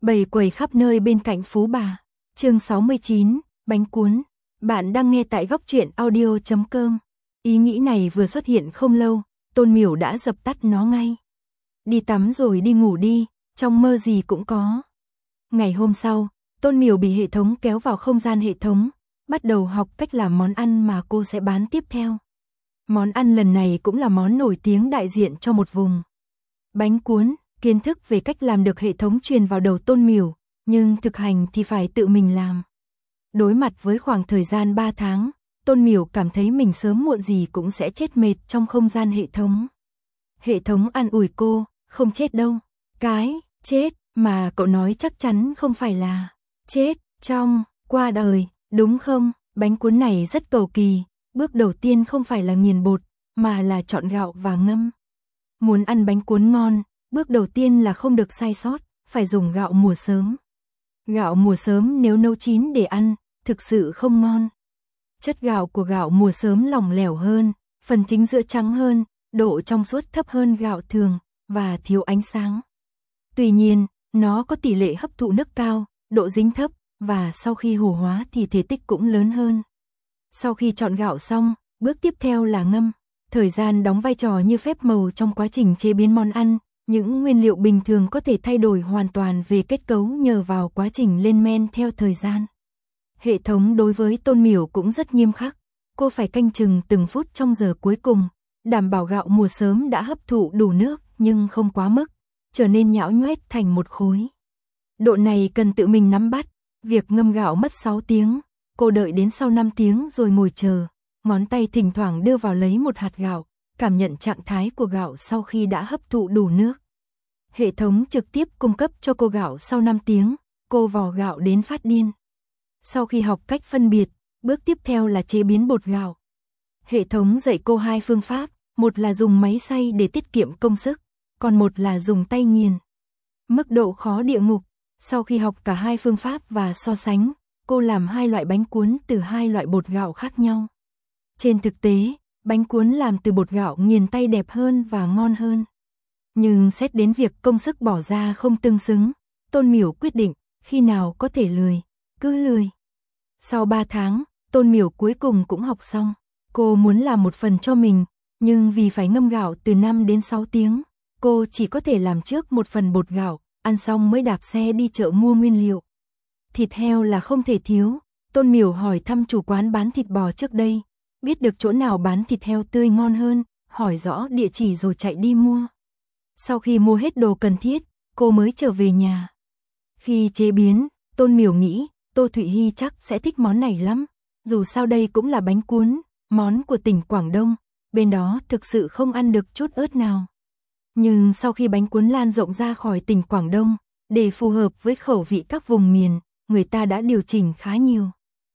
Bầy quầy khắp nơi bên cạnh Phú Bà. Chương 69, bánh cuốn. Bạn đang nghe tại góc truyện audio.com. Ý nghĩ này vừa xuất hiện không lâu, Tôn Miểu đã dập tắt nó ngay. Đi tắm rồi đi ngủ đi, trong mơ gì cũng có. Ngày hôm sau, Tôn Miểu bị hệ thống kéo vào không gian hệ thống, bắt đầu học cách làm món ăn mà cô sẽ bán tiếp theo. Món ăn lần này cũng là món nổi tiếng đại diện cho một vùng. Bánh cuốn. Kiến thức về cách làm được hệ thống truyền vào đầu Tôn Miểu, nhưng thực hành thì phải tự mình làm. Đối mặt với khoảng thời gian 3 tháng, Tôn Miểu cảm thấy mình sớm muộn gì cũng sẽ chết mệt trong không gian hệ thống. Hệ thống an ủi cô, không chết đâu. Cái chết mà cậu nói chắc chắn không phải là chết trong qua đời, đúng không? Bánh cuốn này rất cầu kỳ, bước đầu tiên không phải là nghiền bột, mà là chọn gạo và ngâm. Muốn ăn bánh cuốn ngon, bước đầu tiên là không được sai sót, phải dùng gạo mùa sớm. Gạo mùa sớm nếu nấu chín để ăn, thực sự không ngon. Chất gạo của gạo mùa sớm lỏng lẻo hơn, phần chính giữa trắng hơn, độ trong suốt thấp hơn gạo thường, và thiếu ánh sáng. Tuy nhiên, nó có tỷ lệ hấp thụ nước cao, độ dính thấp, và sau khi hồ hóa thì thể tích cũng lớn hơn. Sau khi chọn gạo xong, bước tiếp theo là ngâm. Thời gian đóng vai trò như phép màu trong quá trình chế biến món ăn. Những nguyên liệu bình thường có thể thay đổi hoàn toàn về kết cấu nhờ vào quá trình lên men theo thời gian. Hệ thống đối với Tôn Miểu cũng rất nghiêm khắc. Cô phải canh chừng từng phút trong giờ cuối cùng, đảm bảo gạo mùa sớm đã hấp thụ đủ nước nhưng không quá mức, trở nên nhão nhoét thành một khối. Độ này cần tự mình nắm bắt. Việc ngâm gạo mất 6 tiếng, cô đợi đến sau 5 tiếng rồi ngồi chờ, ngón tay thỉnh thoảng đưa vào lấy một hạt gạo, cảm nhận trạng thái của gạo sau khi đã hấp thụ đủ nước. Hệ thống trực tiếp cung cấp cho cô gạo sau 5 tiếng, cô vò gạo đến phát điên. Sau khi học cách phân biệt, bước tiếp theo là chế biến bột gạo. Hệ thống dạy cô 2 phương pháp, một là dùng máy xay để tiết kiệm công sức, còn một là dùng tay nghiền. Mức độ khó địa ngục. Sau khi học cả 2 phương pháp và so sánh, cô làm 2 loại bánh cuốn từ 2 loại bột gạo khác nhau. Trên thực tế, bánh cuốn làm từ bột gạo nghiền tay đẹp hơn và ngon hơn. Nhưng xét đến việc công sức bỏ ra không tương xứng, Tôn Miểu quyết định, khi nào có thể lười, cứ lười. Sau 3 tháng, Tôn Miểu cuối cùng cũng học xong. Cô muốn làm một phần cho mình, nhưng vì phải ngâm gạo từ 5 đến 6 tiếng, cô chỉ có thể làm trước một phần bột gạo, ăn xong mới đạp xe đi chợ mua nguyên liệu. Thịt heo là không thể thiếu, Tôn Miểu hỏi thăm chủ quán bán thịt bò trước đây, biết được chỗ nào bán thịt heo tươi ngon hơn, hỏi rõ địa chỉ rồi chạy đi mua. Sau khi mua hết đồ cần thiết, cô mới trở về nhà. Khi chế biến, Tôn Miểu nghĩ, Tô Thụy Hy chắc sẽ thích món này lắm. Dù sao đây cũng là bánh cuốn, món của tỉnh Quảng Đông, bên đó thực sự không ăn được chút ớt nào. Nhưng sau khi bánh cuốn lan rộng ra khỏi tỉnh Quảng Đông, để phù hợp với khẩu vị các vùng miền, người ta đã điều chỉnh khá nhiều.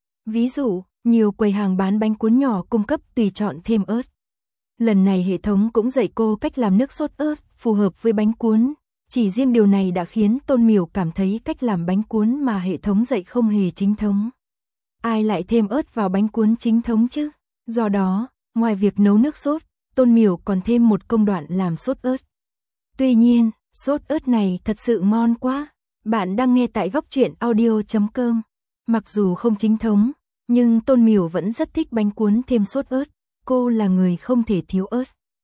Ví dụ, nhiều quầy hàng bán bánh cuốn nhỏ cung cấp tùy chọn thêm ớt. Lần này hệ thống cũng dạy cô cách làm nước sốt ớt phù hợp với bánh cuốn. Chỉ riêng điều này đã khiến Tôn Miểu cảm thấy cách làm bánh cuốn mà hệ thống dạy không hề chính thống. Ai lại thêm ớt vào bánh cuốn chính thống chứ? Do đó, ngoài việc nấu nước sốt, Tôn Miểu còn thêm một công đoạn làm sốt ớt. Tuy nhiên, sốt ớt này thật sự ngon quá. Bạn đang nghe tại góc truyện audio.com. Mặc dù không chính thống, nhưng Tôn Miểu vẫn rất thích bánh cuốn thêm sốt ớt. Cô là người không thể thiếu ớt.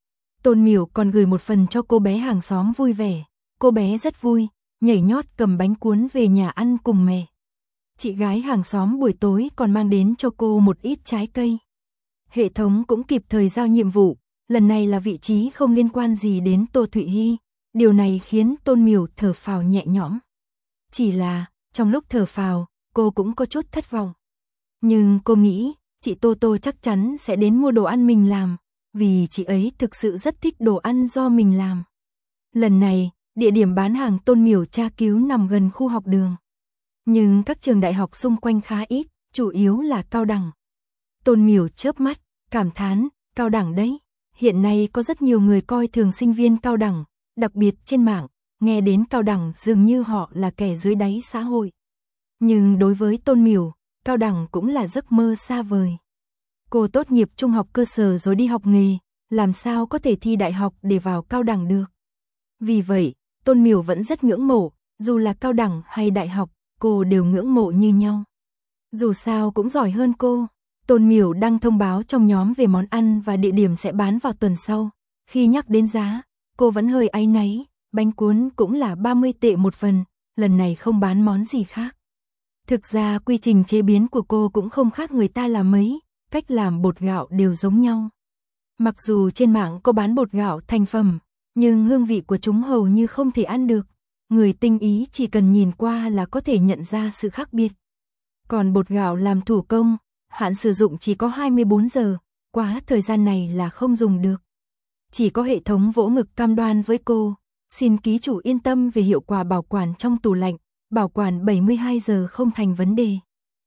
Tôn Miểu còn gửi một phần cho cô bé hàng xóm vui vẻ. Cô bé rất vui, nhảy nhót cầm bánh cuốn về nhà ăn cùng mẹ. Chị gái hàng xóm buổi tối còn mang đến cho cô một ít trái cây. Hệ thống cũng kịp thời giao nhiệm vụ, lần này là vị trí không liên quan gì đến Tô Thụy Hy. Điều này khiến Tôn Miểu thở phào nhẹ nhõm. Chỉ là, trong lúc thở phào, cô cũng có chút thất vọng. Nhưng cô nghĩ, chị Tô Tô chắc chắn sẽ đến mua đồ ăn mình làm, vì chị ấy thực sự rất thích đồ ăn do mình làm. Lần này, địa điểm bán hàng Tôn Miểu tra cứu nằm gần khu học đường. Nhưng các trường đại học xung quanh khá ít, chủ yếu là cao đẳng. Tôn Miểu chớp mắt, cảm thán, cao đẳng đấy. Hiện nay có rất nhiều người coi thường sinh viên cao đẳng, đặc biệt trên mạng, nghe đến cao đẳng dường như họ là kẻ dưới đáy xã hội. Nhưng đối với Tôn Miểu, cao đẳng cũng là giấc mơ xa vời. Cô tốt nghiệp trung học cơ sở rồi đi học nghề, làm sao có thể thi đại học để vào cao đẳng được. Vì vậy, Tôn Miểu vẫn rất ngưỡng mộ, dù là cao đẳng hay đại học, cô đều ngưỡng mộ như nhau. Dù sao cũng giỏi hơn cô. Tôn Miểu đăng thông báo trong nhóm về món ăn và địa điểm sẽ bán vào tuần sau. Khi nhắc đến giá, cô vẫn hơi áy náy, bánh cuốn cũng là 30 tệ một phần, lần này không bán món gì khác. Thực ra quy trình chế biến của cô cũng không khác người ta là mấy, cách làm bột gạo đều giống nhau. Mặc dù trên mạng có bán bột gạo thành phẩm, nhưng hương vị của chúng hầu như không thể ăn được. Người tinh ý chỉ cần nhìn qua là có thể nhận ra sự khác biệt. Còn bột gạo làm thủ công, hạn sử dụng chỉ có 24 giờ, quá thời gian này là không dùng được. Chỉ có hệ thống vỗ ngực cam đoan với cô, xin ký chủ yên tâm về hiệu quả bảo quản trong tủ lạnh, bảo quản 72 giờ không thành vấn đề.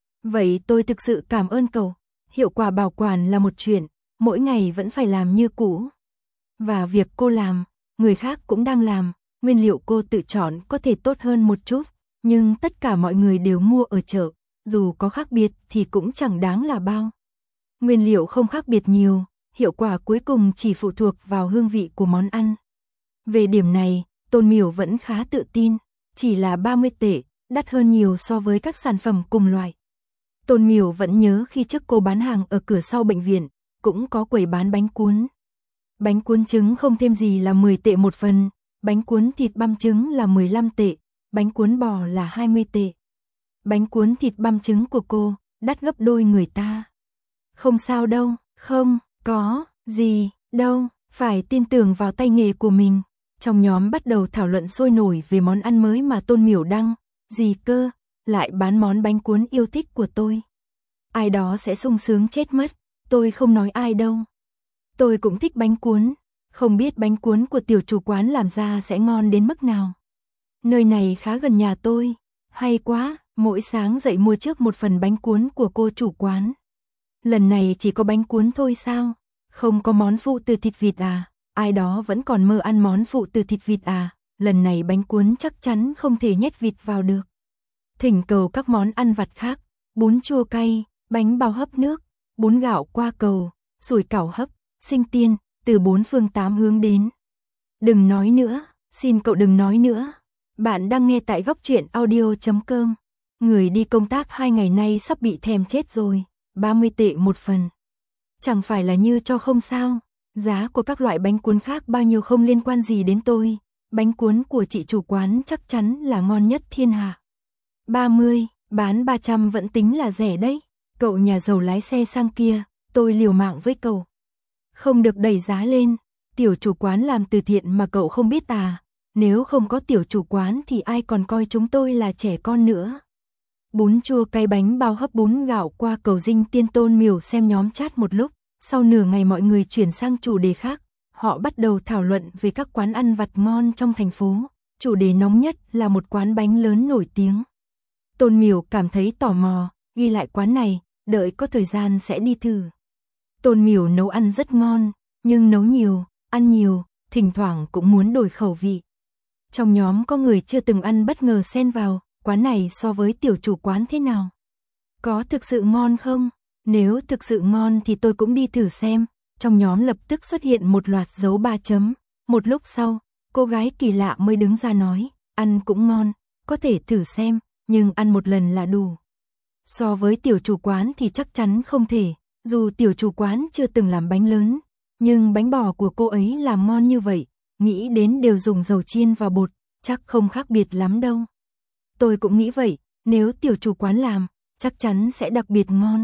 Vậy tôi thực sự cảm ơn cậu, hiệu quả bảo quản là một chuyện, mỗi ngày vẫn phải làm như cũ. Và việc cô làm, người khác cũng đang làm, nguyên liệu cô tự chọn có thể tốt hơn một chút, nhưng tất cả mọi người đều mua ở chợ, dù có khác biệt thì cũng chẳng đáng là bao. Nguyên liệu không khác biệt nhiều, hiệu quả cuối cùng chỉ phụ thuộc vào hương vị của món ăn. Về điểm này, Tôn Miểu vẫn khá tự tin, chỉ là 30 tệ, đắt hơn nhiều so với các sản phẩm cùng loại. Tôn Miểu vẫn nhớ khi trước cô bán hàng ở cửa sau bệnh viện, cũng có quầy bán bánh cuốn. Bánh cuốn trứng không thêm gì là 10 tệ một phần, bánh cuốn thịt băm trứng là 15 tệ, bánh cuốn bò là 20 tệ. Bánh cuốn thịt băm trứng của cô, đắt gấp đôi người ta. Không sao đâu, không, có, gì, đâu, phải tin tưởng vào tay nghề của mình. Trong nhóm bắt đầu thảo luận sôi nổi về món ăn mới mà Tôn Miểu đăng, gì cơ, lại bán món bánh cuốn yêu thích của tôi. Ai đó sẽ sung sướng chết mất, tôi không nói ai đâu. Tôi cũng thích bánh cuốn, không biết bánh cuốn của tiểu chủ quán làm ra sẽ ngon đến mức nào. Nơi này khá gần nhà tôi, hay quá, mỗi sáng dậy mua trước một phần bánh cuốn của cô chủ quán. Lần này chỉ có bánh cuốn thôi sao? Không có món phụ từ thịt vịt à? Ai đó vẫn còn mơ ăn món phụ từ thịt vịt à? Lần này bánh cuốn chắc chắn không thể nhét vịt vào được. Thỉnh cầu các món ăn vặt khác, bún chua cay, bánh bao hấp nước, bún gạo qua cầu, sủi cảo hấp, sinh tiên, từ 4 phương 8 hướng đến. Đừng nói nữa, xin cậu đừng nói nữa. Bạn đang nghe tại góc truyện audio.com. Người đi công tác 2 ngày nay sắp bị thèm chết rồi, 30 tệ một phần. Chẳng phải là như cho không sao, giá của các loại bánh cuốn khác bao nhiêu không liên quan gì đến tôi, bánh cuốn của chị chủ quán chắc chắn là ngon nhất thiên hạ. 30, bán 300 vẫn tính là rẻ đấy, cậu nhà giàu lái xe sang kia, tôi liều mạng với cậu. Không được đẩy giá lên, tiểu chủ quán làm từ thiện mà cậu không biết à, nếu không có tiểu chủ quán thì ai còn coi chúng tôi là trẻ con nữa. Bún chua cay bánh bao hấp bún gạo qua cầu dinh tiên. Tôn Miểu xem nhóm chat một lúc, sau nửa ngày mọi người chuyển sang chủ đề khác, họ bắt đầu thảo luận về các quán ăn vặt ngon trong thành phố, chủ đề nóng nhất là một quán bánh lớn nổi tiếng. Tôn Miểu cảm thấy tò mò, ghi lại quán này, đợi có thời gian sẽ đi thử. Tôn Miểu nấu ăn rất ngon, nhưng nấu nhiều, ăn nhiều, thỉnh thoảng cũng muốn đổi khẩu vị. Trong nhóm có người chưa từng ăn bất ngờ xen vào, quán này so với tiểu chủ quán thế nào? Có thực sự ngon không? Nếu thực sự ngon thì tôi cũng đi thử xem. Trong nhóm lập tức xuất hiện một loạt dấu 3 chấm. Một lúc sau, cô gái kỳ lạ mới đứng ra nói, ăn cũng ngon, có thể thử xem, nhưng ăn một lần là đủ. So với tiểu chủ quán thì chắc chắn không thể, dù tiểu chủ quán chưa từng làm bánh lớn, nhưng bánh bò của cô ấy làm ngon như vậy, nghĩ đến đều dùng dầu chiên và bột, chắc không khác biệt lắm đâu. Tôi cũng nghĩ vậy, nếu tiểu chủ quán làm, chắc chắn sẽ đặc biệt ngon.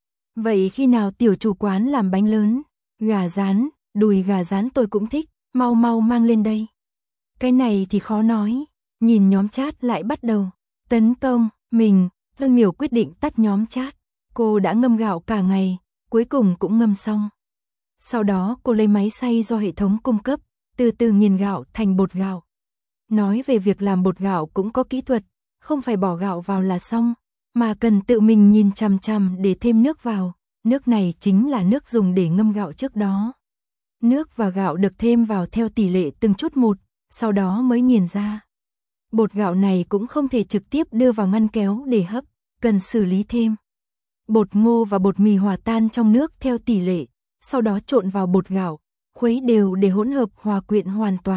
Vậy khi nào tiểu chủ quán làm bánh lớn? Gà rán, đùi gà rán tôi cũng thích, mau mau mang lên đây. Cái này thì khó nói, nhìn nhóm chat lại bắt đầu tấn công mình. Tôn Miểu quyết định tắt nhóm chat. Cô đã ngâm gạo cả ngày, cuối cùng cũng ngâm xong. Sau đó cô lấy máy xay do hệ thống cung cấp, từ từ nghiền gạo thành bột gạo. Nói về việc làm bột gạo cũng có kỹ thuật, không phải bỏ gạo vào là xong, mà cần tự mình nhìn chằm chằm để thêm nước vào. Nước này chính là nước dùng để ngâm gạo trước đó. Nước và gạo được thêm vào theo tỷ lệ từng chút một, sau đó mới nghiền ra. Bột gạo này cũng không thể trực tiếp đưa vào ngăn kéo để hấp, cần xử lý thêm. Bột ngô và bột mì hòa tan trong nước theo tỷ lệ, sau đó trộn vào bột gạo, khuấy đều để hỗn hợp hòa quyện hoàn toàn,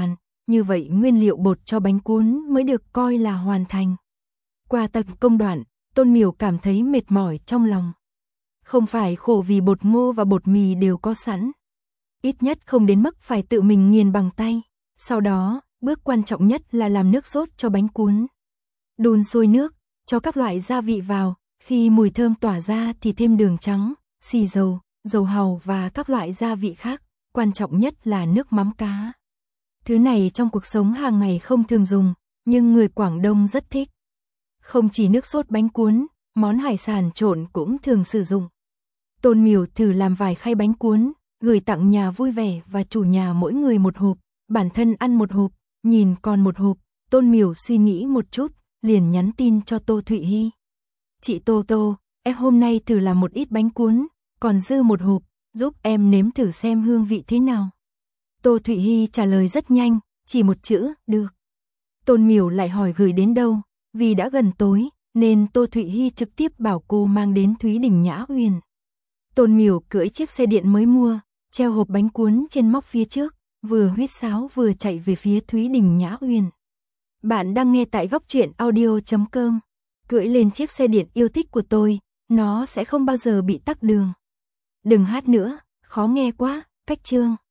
như vậy nguyên liệu bột cho bánh cuốn mới được coi là hoàn thành. Qua tận công đoạn, Tôn Miểu cảm thấy mệt mỏi trong lòng. Không phải khổ vì bột ngô và bột mì đều có sẵn. Ít nhất không đến mức phải tự mình nghiền bằng tay. Sau đó, bước quan trọng nhất là làm nước sốt cho bánh cuốn. Đun sôi nước, cho các loại gia vị vào, khi mùi thơm tỏa ra thì thêm đường trắng, xì dầu, dầu hàu và các loại gia vị khác, quan trọng nhất là nước mắm cá. Thứ này trong cuộc sống hàng ngày không thường dùng, nhưng người Quảng Đông rất thích. Không chỉ nước sốt bánh cuốn, món hải sản trộn cũng thường sử dụng. Tôn Miểu thử làm vài khay bánh cuốn, gửi tặng nhà vui vẻ và chủ nhà mỗi người một hộp, bản thân ăn một hộp, nhìn còn một hộp. Tôn Miểu suy nghĩ một chút, liền nhắn tin cho Tô Thụy Hy. Chị Tô Tô, em hôm nay thử làm một ít bánh cuốn, còn dư một hộp, giúp em nếm thử xem hương vị thế nào. Tô Thụy Hy trả lời rất nhanh, chỉ một chữ, được. Tôn Miểu lại hỏi gửi đến đâu, vì đã gần tối, nên Tô Thụy Hy trực tiếp bảo cô mang đến Thúy Đình Nhã Uyển. Tôn Miểu cưỡi chiếc xe điện mới mua, treo hộp bánh cuốn trên móc phía trước, vừa huýt sáo vừa chạy về phía Thúy Đình Nhã Uyển. Bạn đang nghe tại góc truyện audio.com. Cưỡi lên chiếc xe điện yêu thích của tôi, nó sẽ không bao giờ bị tắc đường. Đừng hát nữa, khó nghe quá, cách chương.